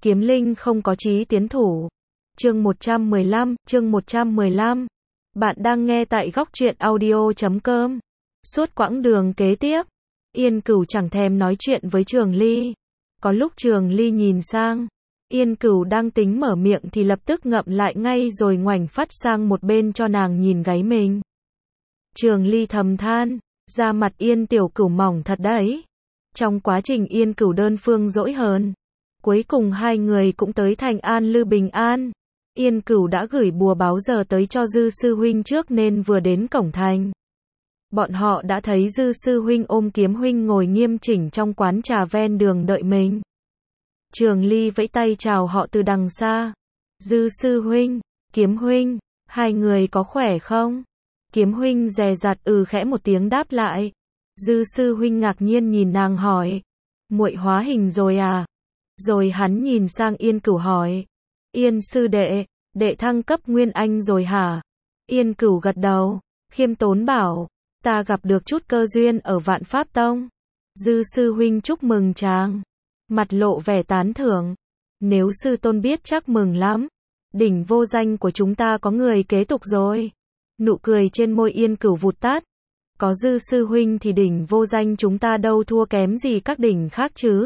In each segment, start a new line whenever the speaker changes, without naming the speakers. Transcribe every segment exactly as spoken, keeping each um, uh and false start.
Kiếm linh không có chí tiến thủ. Chương một trăm mười lăm, chương một trăm mười lăm. Bạn đang nghe tại góc truyện audio chấm com. Suốt quãng đường kế tiếp, Yên Cửu chẳng thèm nói chuyện với Trường Ly. Có lúc Trường Ly nhìn sang, Yên Cửu đang tính mở miệng thì lập tức ngậm lại ngay rồi ngoảnh phát sang một bên cho nàng nhìn gáy mình. Trường Ly thầm than, da mặt Yên tiểu Cửu mỏng thật đấy. Trong quá trình Yên Cửu đơn phương dỗi hờn, cuối cùng hai người cũng tới thành An Lư bình an. Yên Cửu đã gửi bùa báo giờ tới cho Dư sư huynh trước nên vừa đến cổng thành, bọn họ đã thấy Dư sư huynh ôm Kiếm huynh ngồi nghiêm chỉnh trong quán trà ven đường đợi mình. Trường Ly vẫy tay chào họ từ đằng xa. Dư sư huynh, Kiếm huynh, hai người có khỏe không? Kiếm huynh dè dặt ừ khẽ một tiếng đáp lại. Dư sư huynh ngạc nhiên nhìn nàng hỏi, muội hóa hình rồi à? Rồi hắn nhìn sang Yên Cửu hỏi, Yên sư đệ, đệ thăng cấp Nguyên Anh rồi hả? Yên Cửu gật đầu, khiêm tốn bảo, ta gặp được chút cơ duyên ở Vạn Pháp Tông. Dư sư huynh chúc mừng chàng. Mặt lộ vẻ tán thưởng, nếu sư tôn biết chắc mừng lắm. Đỉnh vô danh của chúng ta có người kế tục rồi. Nụ cười trên môi Yên Cửu vụt tắt. Có Dư sư huynh thì đỉnh vô danh chúng ta đâu thua kém gì các đỉnh khác chứ.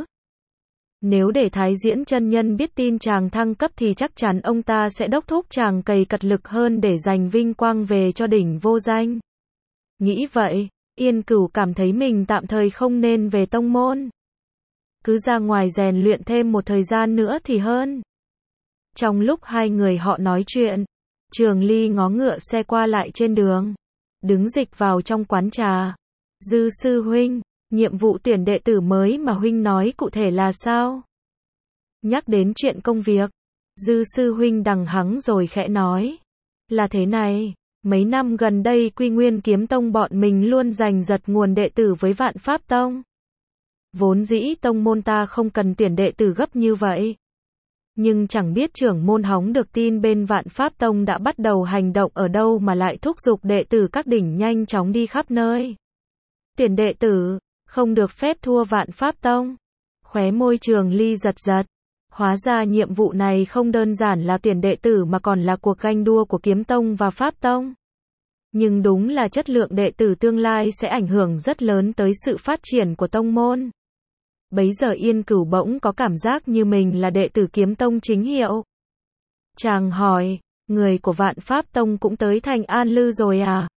Nếu để Thái Diễn chân nhân biết tin chàng thăng cấp thì chắc chắn ông ta sẽ đốc thúc chàng cày cật lực hơn để giành vinh quang về cho đỉnh vô danh. Nghĩ vậy, Yên Cửu cảm thấy mình tạm thời không nên về tông môn. Cứ ra ngoài rèn luyện thêm một thời gian nữa thì hơn. Trong lúc hai người họ nói chuyện, Trường Ly ngó ngựa xe qua lại trên đường, đứng dịch vào trong quán trà. Dư sư huynh, nhiệm vụ tuyển đệ tử mới mà huynh nói cụ thể là sao? Nhắc đến chuyện công việc, Dư sư huynh đằng hắng rồi khẽ nói, là thế này, mấy năm gần đây Quy Nguyên Kiếm Tông bọn mình luôn giành giật nguồn đệ tử với Vạn Pháp Tông. Vốn dĩ tông môn ta không cần tuyển đệ tử gấp như vậy. Nhưng chẳng biết trưởng môn hóng được tin bên Vạn Pháp Tông đã bắt đầu hành động ở đâu mà lại thúc giục đệ tử các đỉnh nhanh chóng đi khắp nơi. Tuyển đệ tử, không được phép thua Vạn Pháp Tông. Khóe môi Trường Ly giật giật. Hóa ra nhiệm vụ này không đơn giản là tuyển đệ tử mà còn là cuộc ganh đua của Kiếm Tông và Pháp Tông. Nhưng đúng là chất lượng đệ tử tương lai sẽ ảnh hưởng rất lớn tới sự phát triển của tông môn. Bấy giờ Yên Cửu bỗng có cảm giác như mình là đệ tử Kiếm Tông chính hiệu. Chàng hỏi, người của Vạn Pháp Tông cũng tới thành An Lư rồi à?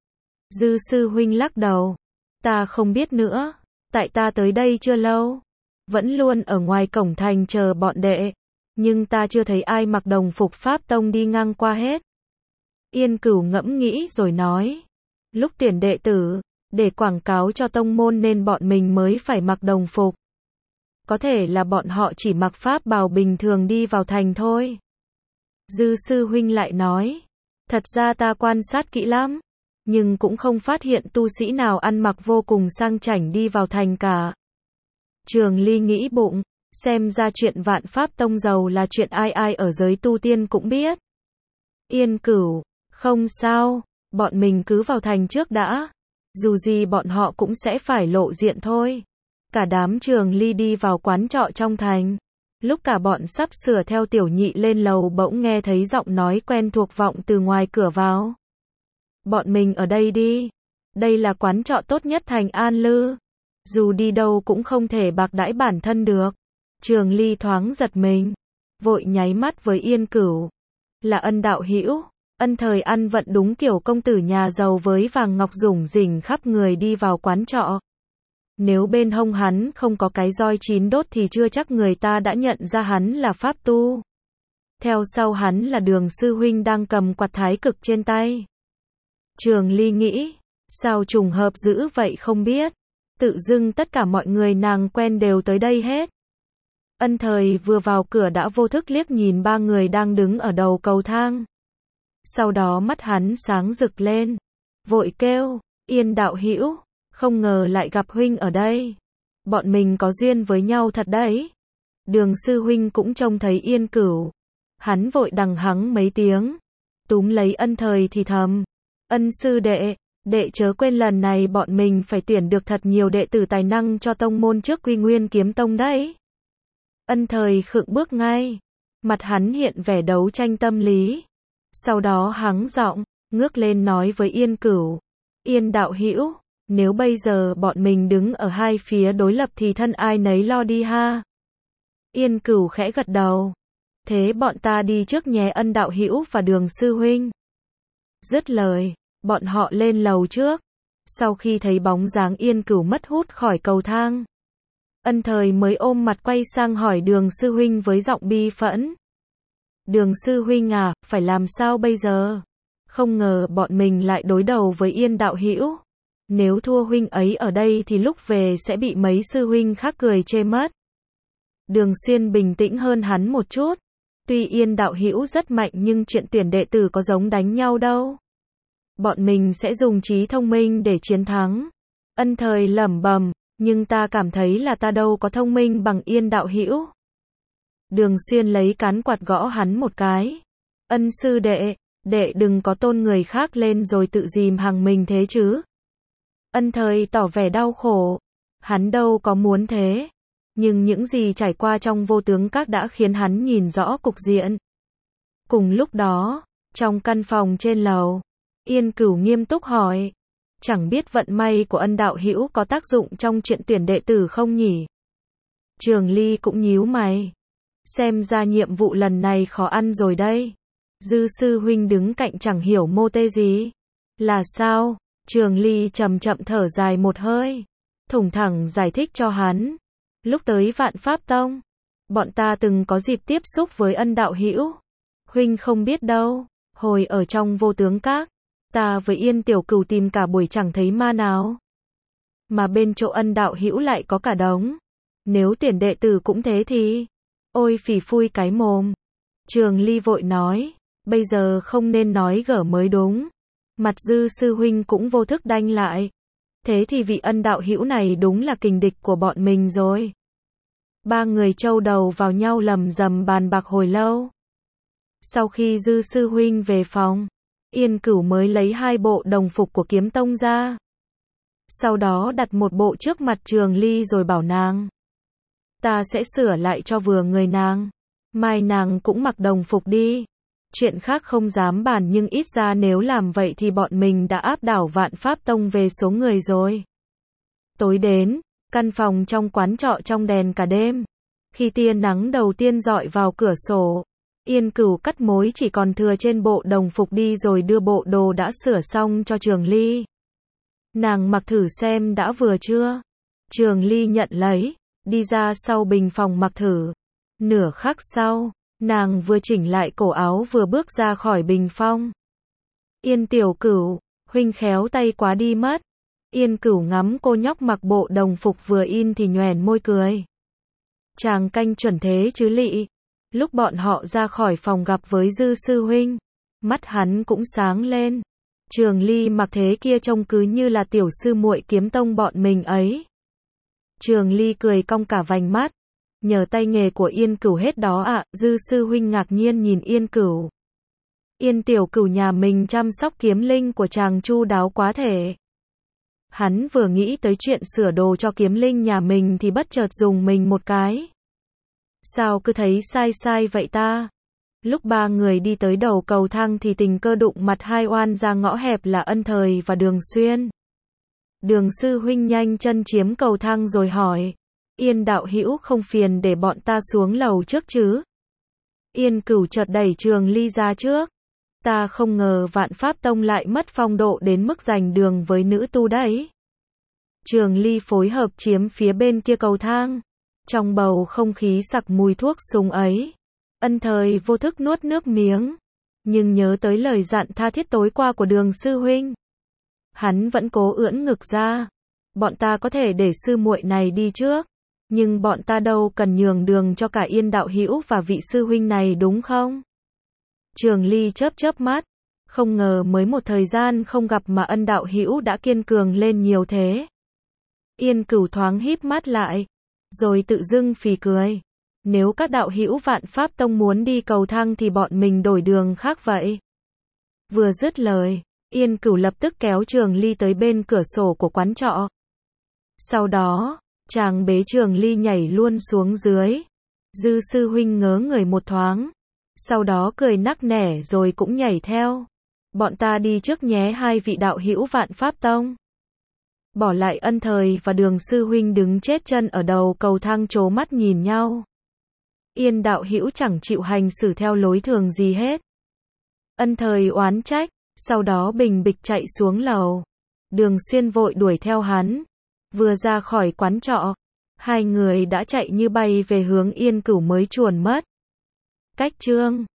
Dư sư huynh lắc đầu, ta không biết nữa, tại ta tới đây chưa lâu, vẫn luôn ở ngoài cổng thành chờ bọn đệ, nhưng ta chưa thấy ai mặc đồng phục Pháp Tông đi ngang qua hết. Yên Cửu ngẫm nghĩ rồi nói, lúc tuyển đệ tử, để quảng cáo cho tông môn nên bọn mình mới phải mặc đồng phục. Có thể là bọn họ chỉ mặc pháp bào bình thường đi vào thành thôi. Dư sư huynh lại nói, thật ra ta quan sát kỹ lắm, nhưng cũng không phát hiện tu sĩ nào ăn mặc vô cùng sang chảnh đi vào thành cả. Trường Ly nghĩ bụng, xem ra chuyện Vạn Pháp Tông giàu là chuyện ai ai ở giới tu tiên cũng biết. Yên Cửu, không sao, bọn mình cứ vào thành trước đã. Dù gì bọn họ cũng sẽ phải lộ diện thôi. Cả đám Trường Ly đi vào quán trọ trong thành. Lúc cả bọn sắp sửa theo Tiểu Nhị lên lầu bỗng nghe thấy giọng nói quen thuộc vọng từ ngoài cửa vào. Bọn mình ở đây đi. Đây là quán trọ tốt nhất thành An Lư. Dù đi đâu cũng không thể bạc đãi bản thân được. Trường Ly thoáng giật mình, vội nháy mắt với Yên Cửu. Là Ân đạo hữu. Ân thời ăn vận đúng kiểu công tử nhà giàu với vàng ngọc rủng rỉnh khắp người đi vào quán trọ. Nếu bên hông hắn không có cái roi chín đốt thì chưa chắc người ta đã nhận ra hắn là pháp tu. Theo sau hắn là Đường sư huynh đang cầm quạt thái cực trên tay. Trường Ly nghĩ, sao trùng hợp dữ vậy không biết. Tự dưng tất cả mọi người nàng quen đều tới đây hết. Ân thời vừa vào cửa đã vô thức liếc nhìn ba người đang đứng ở đầu cầu thang. Sau đó mắt hắn sáng rực lên, vội kêu, Yên đạo hữu, không ngờ lại gặp huynh ở đây. Bọn mình có duyên với nhau thật đấy. Đường sư huynh cũng trông thấy Yên Cửu. Hắn vội đằng hắng mấy tiếng, túm lấy Ân thời thì thầm, Ân sư đệ, đệ chớ quên lần này bọn mình phải tuyển được thật nhiều đệ tử tài năng cho tông môn trước Quy Nguyên Kiếm Tông đấy. Ân Thời khựng bước ngay. Mặt hắn hiện vẻ đấu tranh tâm lý. Sau đó hắng giọng, ngước lên nói với Yên Cửu. Yên đạo hữu, nếu bây giờ bọn mình đứng ở hai phía đối lập thì thân ai nấy lo đi ha. Yên Cửu khẽ gật đầu. Thế bọn ta đi trước nhé Ân đạo hữu và Đường sư huynh. Dứt lời, bọn họ lên lầu trước. Sau khi thấy bóng dáng Yên Cửu mất hút khỏi cầu thang, Ân Thời mới ôm mặt quay sang hỏi Đường sư huynh với giọng bi phẫn. Đường sư huynh à, phải làm sao bây giờ? Không ngờ bọn mình lại đối đầu với Yên đạo hữu. Nếu thua huynh ấy ở đây thì lúc về sẽ bị mấy sư huynh khác cười chê mất. Đường Xuyên bình tĩnh hơn hắn một chút. Tuy Yên đạo hữu rất mạnh nhưng chuyện tuyển đệ tử có giống đánh nhau đâu. Bọn mình sẽ dùng trí thông minh để chiến thắng. Ân Thời lẩm bẩm, nhưng ta cảm thấy là ta đâu có thông minh bằng Yên đạo hữu. Đường Xuyên lấy cán quạt gõ hắn một cái. Ân sư đệ, đệ đừng có tôn người khác lên rồi tự dìm hàng mình thế chứ. Ân Thời tỏ vẻ đau khổ. Hắn đâu có muốn thế. Nhưng những gì trải qua trong vô tướng các đã khiến hắn nhìn rõ cục diện. Cùng lúc đó, trong căn phòng trên lầu, Yên Cửu nghiêm túc hỏi. Chẳng biết vận may của Ân đạo hữu có tác dụng trong chuyện tuyển đệ tử không nhỉ? Trường Ly cũng nhíu mày. Xem ra nhiệm vụ lần này khó ăn rồi đây. Dư sư huynh đứng cạnh chẳng hiểu mô tê gì. Là sao? Trường Ly chậm chậm thở dài một hơi. Thủng thẳng giải thích cho hắn. Lúc tới Vạn Pháp Tông, bọn ta từng có dịp tiếp xúc với Ân đạo hữu. Huynh không biết đâu, hồi ở trong vô tướng các, ta với Yên tiểu cửu tìm cả buổi chẳng thấy ma nào. Mà bên chỗ Ân đạo hữu lại có cả đống. Nếu tuyển đệ tử cũng thế thì... Ôi phỉ phui cái mồm. Trường Ly vội nói, bây giờ không nên nói gở mới đúng. Mặt Dư sư huynh cũng vô thức đanh lại. Thế thì vị Ân đạo hữu này đúng là kình địch của bọn mình rồi. Ba người châu đầu vào nhau lầm rầm bàn bạc hồi lâu. Sau khi Dư sư huynh về phòng, Yên Cửu mới lấy hai bộ đồng phục của Kiếm Tông ra. Sau đó đặt một bộ trước mặt Trường Ly rồi bảo nàng. Ta sẽ sửa lại cho vừa người nàng. Mai nàng cũng mặc đồng phục đi. Chuyện khác không dám bàn nhưng ít ra nếu làm vậy thì bọn mình đã áp đảo Vạn Pháp Tông về số người rồi. Tối đến, căn phòng trong quán trọ trong đèn cả đêm. Khi tia nắng đầu tiên dọi vào cửa sổ, Yên Cửu cắt mối chỉ còn thừa trên bộ đồng phục đi rồi đưa bộ đồ đã sửa xong cho Trường Ly. Nàng mặc thử xem đã vừa chưa? Trường Ly nhận lấy, đi ra sau bình phòng mặc thử. Nửa khắc sau, nàng vừa chỉnh lại cổ áo vừa bước ra khỏi bình phong. Yên tiểu cửu, huynh khéo tay quá đi mất. Yên Cửu ngắm cô nhóc mặc bộ đồng phục vừa in thì nhoẻn môi cười. Chàng canh chuẩn thế chứ lị. Lúc bọn họ ra khỏi phòng gặp với Dư sư huynh, mắt hắn cũng sáng lên. Trường Ly mặc thế kia trông cứ như là tiểu sư muội Kiếm Tông bọn mình ấy. Trường Ly cười cong cả vành mắt. Nhờ tay nghề của Yên Cửu hết đó ạ. À. Dư sư huynh ngạc nhiên nhìn Yên Cửu. Yên tiểu cửu nhà mình chăm sóc kiếm linh của chàng chu đáo quá thể. Hắn vừa nghĩ tới chuyện sửa đồ cho kiếm linh nhà mình thì bất chợt dùng mình một cái. Sao cứ thấy sai sai vậy ta? Lúc ba người đi tới đầu cầu thang thì tình cờ đụng mặt hai oan ra ngõ hẹp là Ân Thời và Đường Xuyên. Đường sư huynh nhanh chân chiếm cầu thang rồi hỏi. Yên đạo hữu không phiền để bọn ta xuống lầu trước chứ? Yên Cửu chợt đẩy Trường Ly ra trước. Ta không ngờ Vạn Pháp Tông lại mất phong độ đến mức giành đường với nữ tu đấy. Trường Ly phối hợp chiếm phía bên kia cầu thang. Trong bầu không khí sặc mùi thuốc súng ấy, Ân Thời vô thức nuốt nước miếng. Nhưng nhớ tới lời dặn tha thiết tối qua của Đường sư huynh, hắn vẫn cố ưỡn ngực ra. Bọn ta có thể để sư muội này đi trước, nhưng bọn ta đâu cần nhường đường cho cả Yên đạo hữu và vị sư huynh này đúng không? Trường Ly chớp chớp mắt, không ngờ mới một thời gian không gặp mà Ân đạo hữu đã kiên cường lên nhiều thế. Yên Cửu thoáng híp mắt lại, rồi tự dưng phì cười. Nếu các đạo hữu Vạn Pháp Tông muốn đi cầu thang thì bọn mình đổi đường khác vậy. Vừa dứt lời, Yên Cửu lập tức kéo Trường Ly tới bên cửa sổ của quán trọ. Sau đó, chàng bế Trường Ly nhảy luôn xuống dưới. Dư sư huynh ngớ người một thoáng, sau đó cười nắc nẻ rồi cũng nhảy theo. Bọn ta đi trước nhé hai vị đạo hữu Vạn Pháp Tông. Bỏ lại Ân Thời và Đường sư huynh đứng chết chân ở đầu cầu thang trố mắt nhìn nhau. Yên đạo hữu chẳng chịu hành xử theo lối thường gì hết. Ân Thời oán trách, sau đó bình bịch chạy xuống lầu. Đường Xuyên vội đuổi theo hắn. Vừa ra khỏi quán trọ, hai người đã chạy như bay về hướng Yên Cửu mới chuồn mất. Cách chương